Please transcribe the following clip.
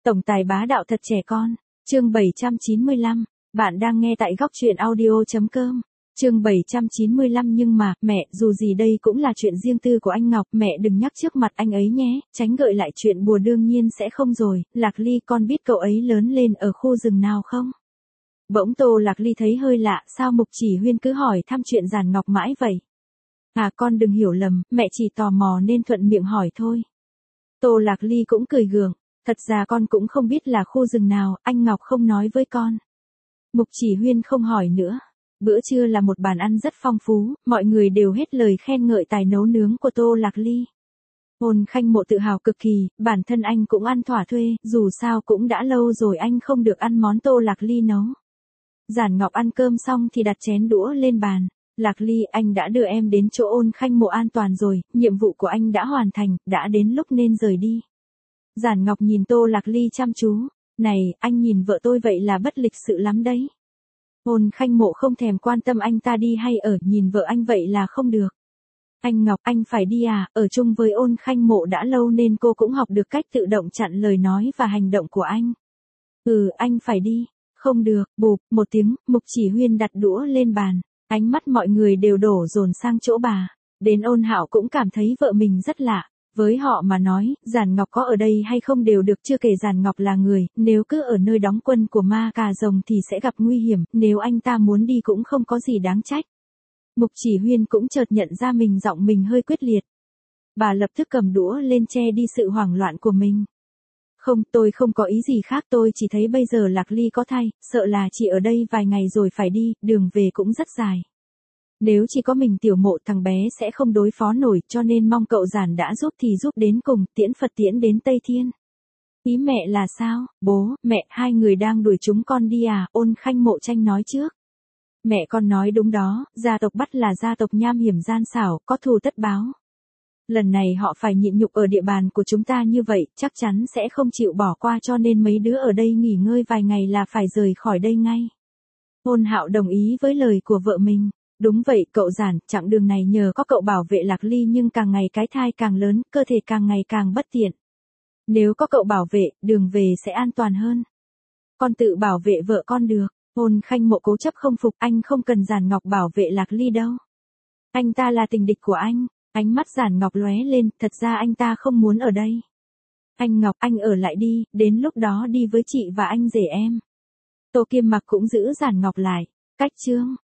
Tổng tài bá đạo thật trẻ con. Chương 795. Bạn đang nghe tại góc truyện audio.com. Chương 795. Nhưng mà, mẹ, dù gì đây cũng là chuyện riêng tư của anh Ngọc, mẹ đừng nhắc trước mặt anh ấy nhé, tránh gợi lại chuyện buồn. Đương nhiên sẽ không rồi, Lạc Ly, con biết cậu ấy lớn lên ở khu rừng nào không? Bỗng Tô Lạc Ly thấy hơi lạ, sao Mục Chỉ Huyên cứ hỏi thăm chuyện Giản Ngọc mãi vậy? À, con đừng hiểu lầm, mẹ chỉ tò mò nên thuận miệng hỏi thôi. Tô Lạc Ly cũng cười gượng, thật ra con cũng không biết là khu rừng nào, anh Ngọc không nói với con. Mục Chỉ Huyên không hỏi nữa. Bữa trưa là một bàn ăn rất phong phú, mọi người đều hết lời khen ngợi tài nấu nướng của Tô Lạc Ly. Ôn Khanh Mộ tự hào cực kỳ, bản thân anh cũng ăn thỏa thuê, dù sao cũng đã lâu rồi anh không được ăn món Tô Lạc Ly nấu. Giản Ngọc ăn cơm xong thì đặt chén đũa lên bàn. Lạc Ly, anh đã đưa em đến chỗ Ôn Khanh Mộ an toàn rồi, nhiệm vụ của anh đã hoàn thành, đã đến lúc nên rời đi. Giản Ngọc nhìn Tô Lạc Ly chăm chú. Này, anh nhìn vợ tôi vậy là bất lịch sự lắm đấy. Ôn Khanh Mộ không thèm quan tâm anh ta đi hay ở, nhìn vợ anh vậy là không được. Anh Ngọc, anh phải đi à, ở chung với Ôn Khanh Mộ đã lâu nên cô cũng học được cách tự động chặn lời nói và hành động của anh. Ừ, anh phải đi. Không được, bụp, một tiếng, Mục Chỉ Huyên đặt đũa lên bàn. Ánh mắt mọi người đều đổ dồn sang chỗ bà. Đến Ôn Hạo cũng cảm thấy vợ mình rất lạ. Với họ mà nói, Giản Ngọc có ở đây hay không đều được, chưa kể Giản Ngọc là người, nếu cứ ở nơi đóng quân của ma cà rồng thì sẽ gặp nguy hiểm, nếu anh ta muốn đi cũng không có gì đáng trách. Mục Chỉ Huyên cũng chợt nhận ra giọng mình hơi quyết liệt. Bà lập tức cầm đũa lên che đi sự hoảng loạn của mình. Không, tôi không có ý gì khác, tôi chỉ thấy bây giờ Lạc Ly có thai, sợ là chỉ ở đây vài ngày rồi phải đi, đường về cũng rất dài. Nếu chỉ có mình Tiểu Mộ, thằng bé sẽ không đối phó nổi, cho nên mong cậu Giản đã giúp thì giúp đến cùng, tiễn Phật tiễn đến Tây Thiên. Ý mẹ là sao? Bố, mẹ, hai người đang đuổi chúng con đi à? Ôn Khanh Mộ tranh nói trước. Mẹ con nói đúng đó, gia tộc Bắt là gia tộc nham hiểm gian xảo, có thù tất báo. Lần này họ phải nhịn nhục ở địa bàn của chúng ta như vậy, chắc chắn sẽ không chịu bỏ qua, cho nên mấy đứa ở đây nghỉ ngơi vài ngày là phải rời khỏi đây ngay. Ôn Hạo đồng ý với lời của vợ mình. Đúng vậy cậu Giản, chặng đường này nhờ có cậu bảo vệ Lạc Ly, nhưng càng ngày cái thai càng lớn, cơ thể càng ngày càng bất tiện. Nếu có cậu bảo vệ, đường về sẽ an toàn hơn. Con tự bảo vệ vợ con được. Ôn Khanh Mộ cố chấp không phục, anh không cần Giản Ngọc bảo vệ Lạc Ly đâu. Anh ta là tình địch của anh. Ánh mắt Giản Ngọc lóe lên, thật ra anh ta không muốn ở đây. Anh Ngọc, anh ở lại đi, đến lúc đó đi với chị và anh rể em. Tô Kiêm Mặc cũng giữ Giản Ngọc lại. Cách chương